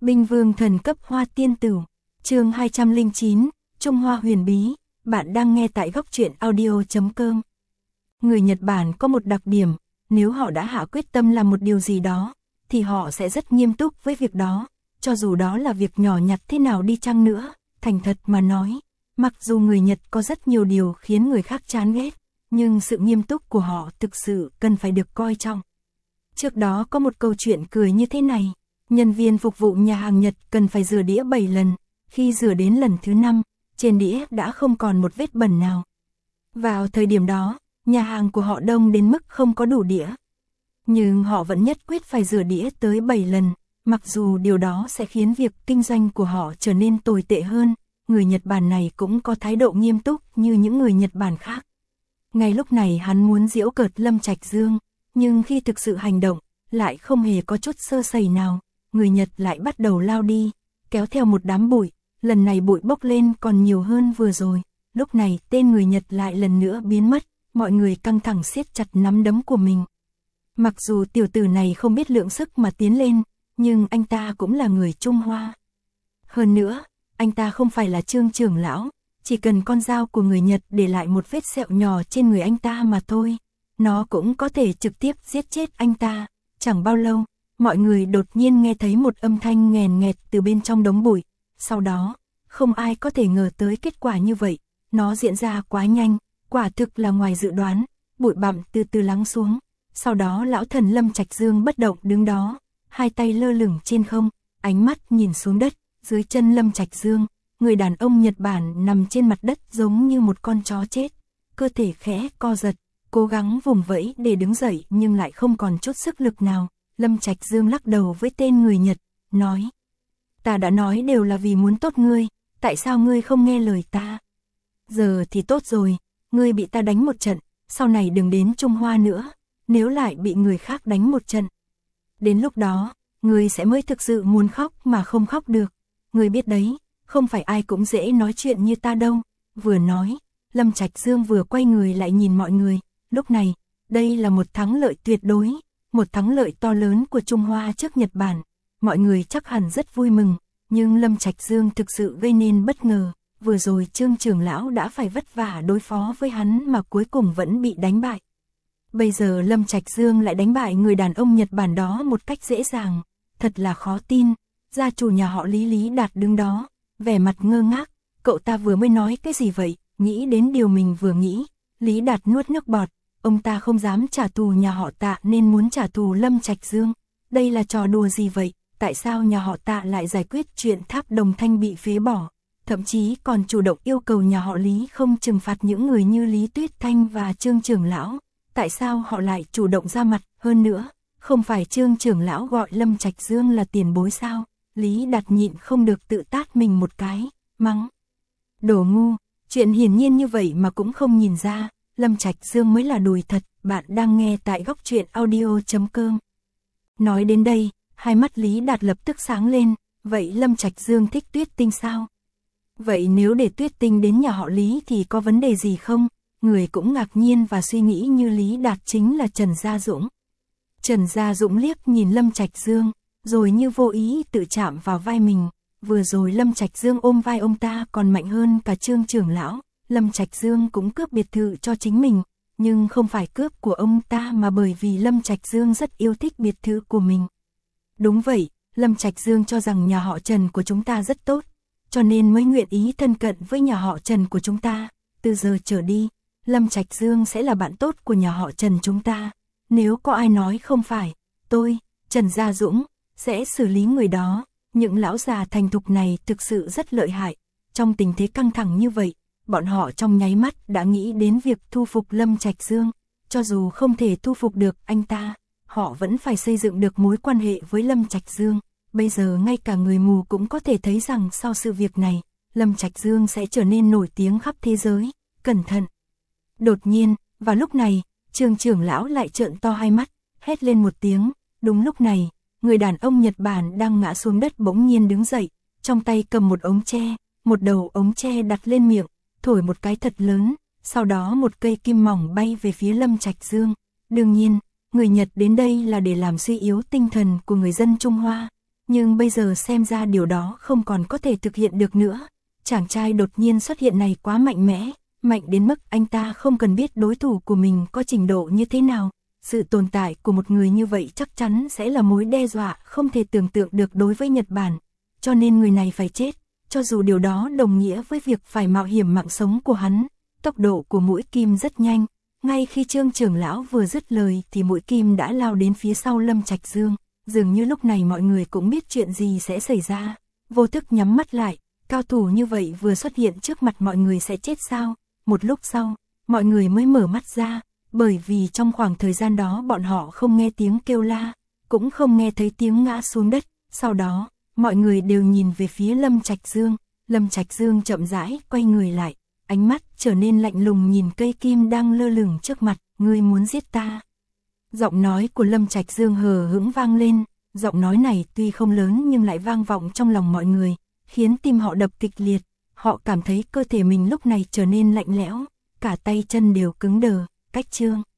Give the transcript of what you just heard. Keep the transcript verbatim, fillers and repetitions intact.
Binh vương thần cấp hoa tiên tử, chương hai trăm lẻ chín, Trung Hoa huyền bí, bạn đang nghe tại góc truyện audio chấm com. Người Nhật Bản có một đặc điểm, nếu họ đã hạ quyết tâm làm một điều gì đó, thì họ sẽ rất nghiêm túc với việc đó, cho dù đó là việc nhỏ nhặt thế nào đi chăng nữa. Thành thật mà nói, mặc dù người Nhật có rất nhiều điều khiến người khác chán ghét, nhưng sự nghiêm túc của họ thực sự cần phải được coi trọng. Trước đó có một câu chuyện cười như thế này, nhân viên phục vụ nhà hàng Nhật cần phải rửa đĩa bảy lần, khi rửa đến lần thứ năm, trên đĩa đã không còn một vết bẩn nào. Vào thời điểm đó, nhà hàng của họ đông đến mức không có đủ đĩa. Nhưng họ vẫn nhất quyết phải rửa đĩa tới bảy lần, mặc dù điều đó sẽ khiến việc kinh doanh của họ trở nên tồi tệ hơn. Người Nhật Bản này cũng có thái độ nghiêm túc như những người Nhật Bản khác. Ngay lúc này hắn muốn giễu cợt Lâm Trạch Dương, nhưng khi thực sự hành động, lại không hề có chút sơ sẩy nào. Người Nhật lại bắt đầu lao đi, kéo theo một đám bụi, lần này bụi bốc lên còn nhiều hơn vừa rồi. Lúc này tên người Nhật lại lần nữa biến mất, mọi người căng thẳng siết chặt nắm đấm của mình. Mặc dù tiểu tử này không biết lượng sức mà tiến lên, nhưng anh ta cũng là người Trung Hoa. Hơn nữa, anh ta không phải là Trương trưởng lão, chỉ cần con dao của người Nhật để lại một vết sẹo nhỏ trên người anh ta mà thôi, nó cũng có thể trực tiếp giết chết anh ta. Chẳng bao lâu, mọi người đột nhiên nghe thấy một âm thanh nghèn nghẹt từ bên trong đống bụi. Sau đó, không ai có thể ngờ tới kết quả như vậy, nó diễn ra quá nhanh, quả thực là ngoài dự đoán. Bụi bặm từ từ lắng xuống, sau đó lão thần Lâm Trạch Dương bất động đứng đó, hai tay lơ lửng trên không, ánh mắt nhìn xuống đất. Dưới chân Lâm Trạch Dương, người đàn ông Nhật Bản nằm trên mặt đất giống như một con chó chết, cơ thể khẽ co giật, cố gắng vùng vẫy để đứng dậy nhưng lại không còn chút sức lực nào. Lâm Trạch Dương lắc đầu với tên người Nhật, nói: "Ta đã nói đều là vì muốn tốt ngươi, tại sao ngươi không nghe lời ta? Giờ thì tốt rồi, ngươi bị ta đánh một trận, sau này đừng đến Trung Hoa nữa, nếu lại bị người khác đánh một trận. Đến lúc đó, ngươi sẽ mới thực sự muốn khóc mà không khóc được. Ngươi biết đấy, không phải ai cũng dễ nói chuyện như ta đâu." Vừa nói, Lâm Trạch Dương vừa quay người lại nhìn mọi người. Lúc này, đây là một thắng lợi tuyệt đối, một thắng lợi to lớn của Trung Hoa trước Nhật Bản. Mọi người chắc hẳn rất vui mừng, nhưng Lâm Trạch Dương thực sự gây nên bất ngờ. Vừa rồi Trương trưởng lão đã phải vất vả đối phó với hắn mà cuối cùng vẫn bị đánh bại. Bây giờ Lâm Trạch Dương lại đánh bại người đàn ông Nhật Bản đó một cách dễ dàng, thật là khó tin. Gia chủ nhà họ Lý Lý Đạt đứng đó, vẻ mặt ngơ ngác, cậu ta vừa mới nói cái gì vậy? Nghĩ đến điều mình vừa nghĩ, Lý Đạt nuốt nước bọt, ông ta không dám trả thù nhà họ Tạ nên muốn trả thù Lâm Trạch Dương. Đây là trò đùa gì vậy? Tại sao nhà họ Tạ lại giải quyết chuyện tháp Đồng Thanh bị phế bỏ, thậm chí còn chủ động yêu cầu nhà họ Lý không trừng phạt những người như Lý Tuyết Thanh và Trương trưởng lão? Tại sao họ lại chủ động ra mặt? Hơn nữa, không phải Trương trưởng lão gọi Lâm Trạch Dương là tiền bối sao? Lý Đạt nhịn không được tự tát mình một cái, mắng: "Đồ ngu, chuyện hiển nhiên như vậy mà cũng không nhìn ra, Lâm Trạch Dương mới là đùi thật." Bạn đang nghe tại góc truyện audio chấm com. Nói đến đây, hai mắt Lý Đạt lập tức sáng lên, vậy Lâm Trạch Dương thích Tuyết Tinh sao? Vậy nếu để Tuyết Tinh đến nhà họ Lý thì có vấn đề gì không? Người cũng ngạc nhiên và suy nghĩ như Lý Đạt chính là Trần Gia Dũng. Trần Gia Dũng liếc nhìn Lâm Trạch Dương, rồi như vô ý tự chạm vào vai mình. Vừa rồi Lâm Trạch Dương ôm vai ông ta còn mạnh hơn cả Trương trưởng lão. Lâm Trạch Dương cũng cướp biệt thự cho chính mình, nhưng không phải cướp của ông ta mà bởi vì Lâm Trạch Dương rất yêu thích biệt thự của mình. Đúng vậy, Lâm Trạch Dương cho rằng nhà họ Trần của chúng ta rất tốt, cho nên mới nguyện ý thân cận với nhà họ Trần của chúng ta. Từ giờ trở đi, Lâm Trạch Dương sẽ là bạn tốt của nhà họ Trần chúng ta. Nếu có ai nói không phải, tôi, Trần Gia Dũng, sẽ xử lý người đó. Những lão già thành thục này thực sự rất lợi hại. Trong tình thế căng thẳng như vậy, bọn họ trong nháy mắt đã nghĩ đến việc thu phục Lâm Trạch Dương. Cho dù không thể thu phục được anh ta, họ vẫn phải xây dựng được mối quan hệ với Lâm Trạch Dương. Bây giờ ngay cả người mù cũng có thể thấy rằng sau sự việc này, Lâm Trạch Dương sẽ trở nên nổi tiếng khắp thế giới. Cẩn thận! Đột nhiên, vào lúc này, Trương trưởng lão lại trợn to hai mắt, hét lên một tiếng. Đúng lúc này, người đàn ông Nhật Bản đang ngã xuống đất bỗng nhiên đứng dậy, trong tay cầm một ống tre, một đầu ống tre đặt lên miệng, thổi một cái thật lớn, sau đó một cây kim mỏng bay về phía Lâm Trạch Dương. Đương nhiên, người Nhật đến đây là để làm suy yếu tinh thần của người dân Trung Hoa, Nhưng bây giờ xem ra điều đó không còn có thể thực hiện được nữa. Chàng trai đột nhiên xuất hiện này quá mạnh mẽ, mạnh đến mức anh ta không cần biết đối thủ của mình có trình độ như thế nào. Sự tồn tại của một người như vậy chắc chắn sẽ là mối đe dọa không thể tưởng tượng được đối với Nhật Bản. Cho nên người này phải chết, cho dù điều đó đồng nghĩa với việc phải mạo hiểm mạng sống của hắn. Tốc độ của mũi kim rất nhanh, ngay khi Trương trưởng lão vừa dứt lời thì mũi kim đã lao đến phía sau Lâm Trạch Dương. Dường như lúc này mọi người cũng biết chuyện gì sẽ xảy ra, vô thức nhắm mắt lại, cao thủ như vậy vừa xuất hiện trước mặt mọi người sẽ chết sao? Một lúc sau, mọi người mới mở mắt ra, bởi vì trong khoảng thời gian đó bọn họ không nghe tiếng kêu la, cũng không nghe thấy tiếng ngã xuống đất. Sau đó, mọi người đều nhìn về phía Lâm Trạch Dương. Lâm Trạch Dương chậm rãi quay người lại, ánh mắt trở nên lạnh lùng nhìn cây kim đang lơ lửng trước mặt. Ngươi muốn giết ta? Giọng nói của Lâm Trạch Dương hờ hững vang lên. Giọng nói này tuy không lớn nhưng lại vang vọng trong lòng mọi người, khiến tim họ đập kịch liệt. Họ cảm thấy cơ thể mình lúc này trở nên lạnh lẽo, cả tay chân đều cứng đờ. Cách Trương